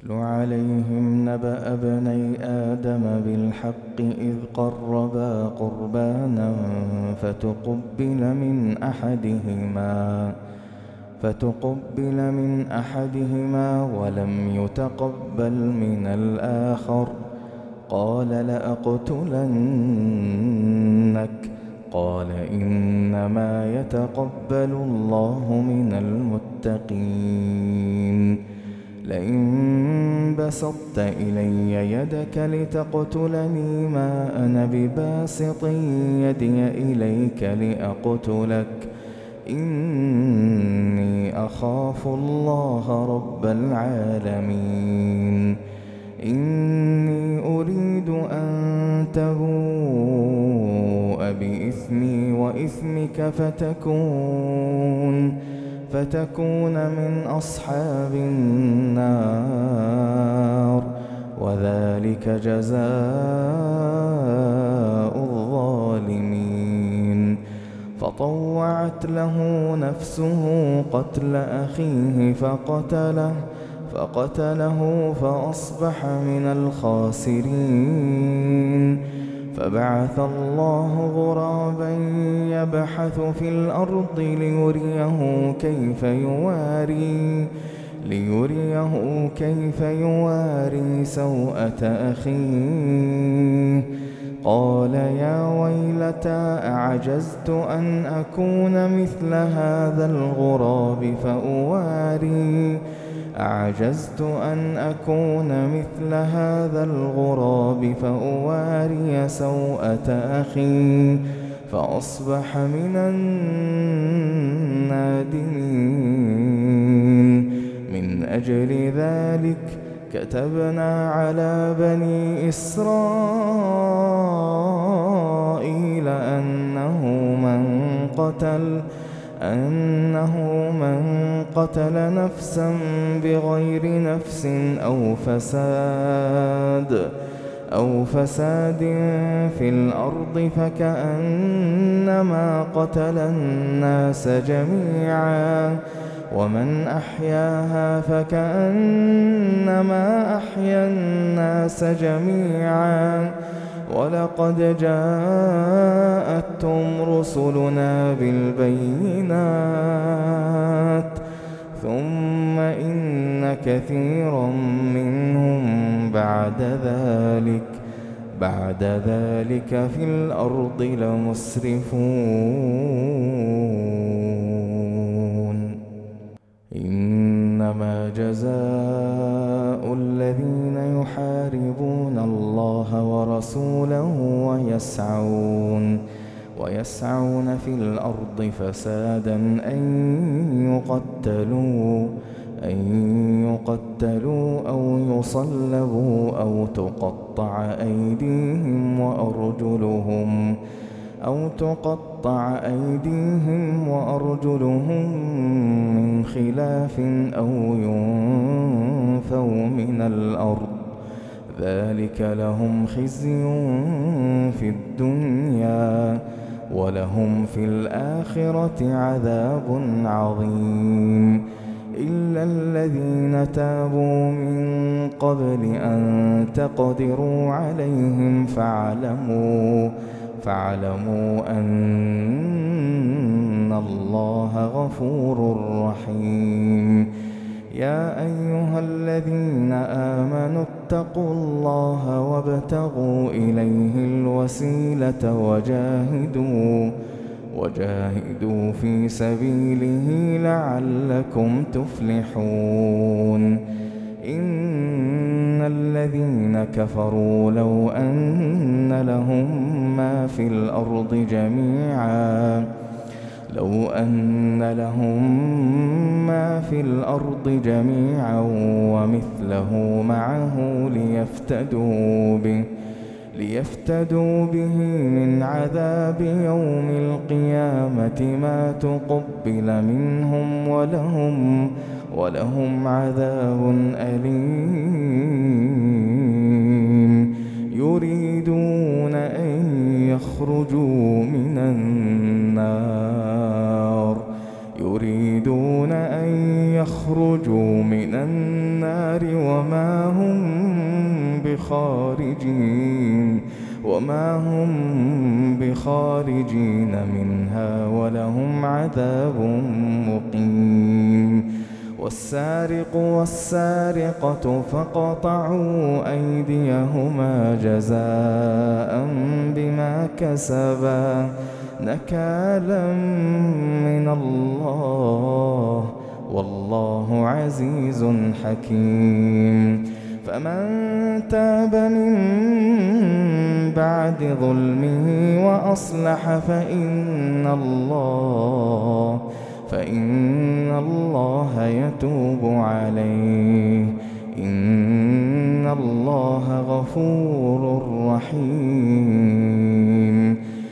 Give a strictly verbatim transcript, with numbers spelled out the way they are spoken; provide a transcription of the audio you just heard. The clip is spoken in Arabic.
واتل عليهم نبأ ابني آدم بالحق إذ قربا قربانا فتقبل من أحدهما فتقبل من أحدهما ولم يتقبل من الآخر قال لأقتلنك قال إنما يتقبل الله من المتقين لئن بسطت إلي يدك لتقتلني ما أنا بباسط يدي إليك لأقتلك إني أخاف الله رب العالمين إني أريد أن تبوء بإثمي وإثمك فتكون فتكون من أصحاب النار وذلك جزاء الظالمين فطوعت له نفسه قتل أخيه فقتله فقتله فأصبح من الخاسرين فبعث الله غرابا يبحث في الأرض ليريه كيف يواري ليريه كيف يواري سوءة أخيه قال يا ويلتى أعجزت أن أكون مثل هذا الغراب فأواري أعجزت أن أكون مثل هذا الغراب فأواري سوءة أخي فأصبح من النادمين من أجل ذلك كتبنا على بني إسرائيل أنه من قتل أنه من قتل نفسا بغير نفس أو فساد أو فساد في الأرض فكأنما قتل الناس جميعا ومن أحياها فكأنما أحيا الناس جميعا ولقد جاءتهم رسلنا بالبينات ثم إن كثيرا منهم بعد ذلك بعد ذلك في الأرض لمسرفون إنما جزاء الذين يحاربون الله ورسوله ويسعون ويسعون في الأرض فسادا أن يقتلوا أن يقتلوا أو يصلبوا أو تقطع أيديهم وأرجلهم أو تقطع أيديهم وأرجلهم من خلاف أو ينفوا من الأرض ذلك لهم خزي في الدنيا ولهم في الآخرة عذاب عظيم إلا الذين تابوا من قبل أن تقدروا عليهم فاعلموا فاعلموا أن الله غفور رحيم يا أيها الذين آمنوا اتقوا الله وابتغوا إليه الوسيلة وجاهدوا وجاهدوا في سبيله لعلكم تفلحون إن الذين كفروا لو أن لهم ما في الأرض جميعا لو أن لهم ما في الأرض جميعا ومثله معه ليفتدوا به ليفتدوا به من عذاب يوم القيامة ما تقبل منهم ولهم ولهم عذاب أليم يريدون أن يخرجوا من النار يريدون أن يخرجوا من النار وما هم بخارجين وما هم بخارجين منها ولهم عذاب مقيم. والسارق والسارقة فاقطعوا أيديهما جزاء بما كسبا نكالا من الله والله عزيز حكيم. فمن تاب من بعد ظلمه وأصلح فإن الله فإن الله يتوب عليه إن الله غفور رحيم.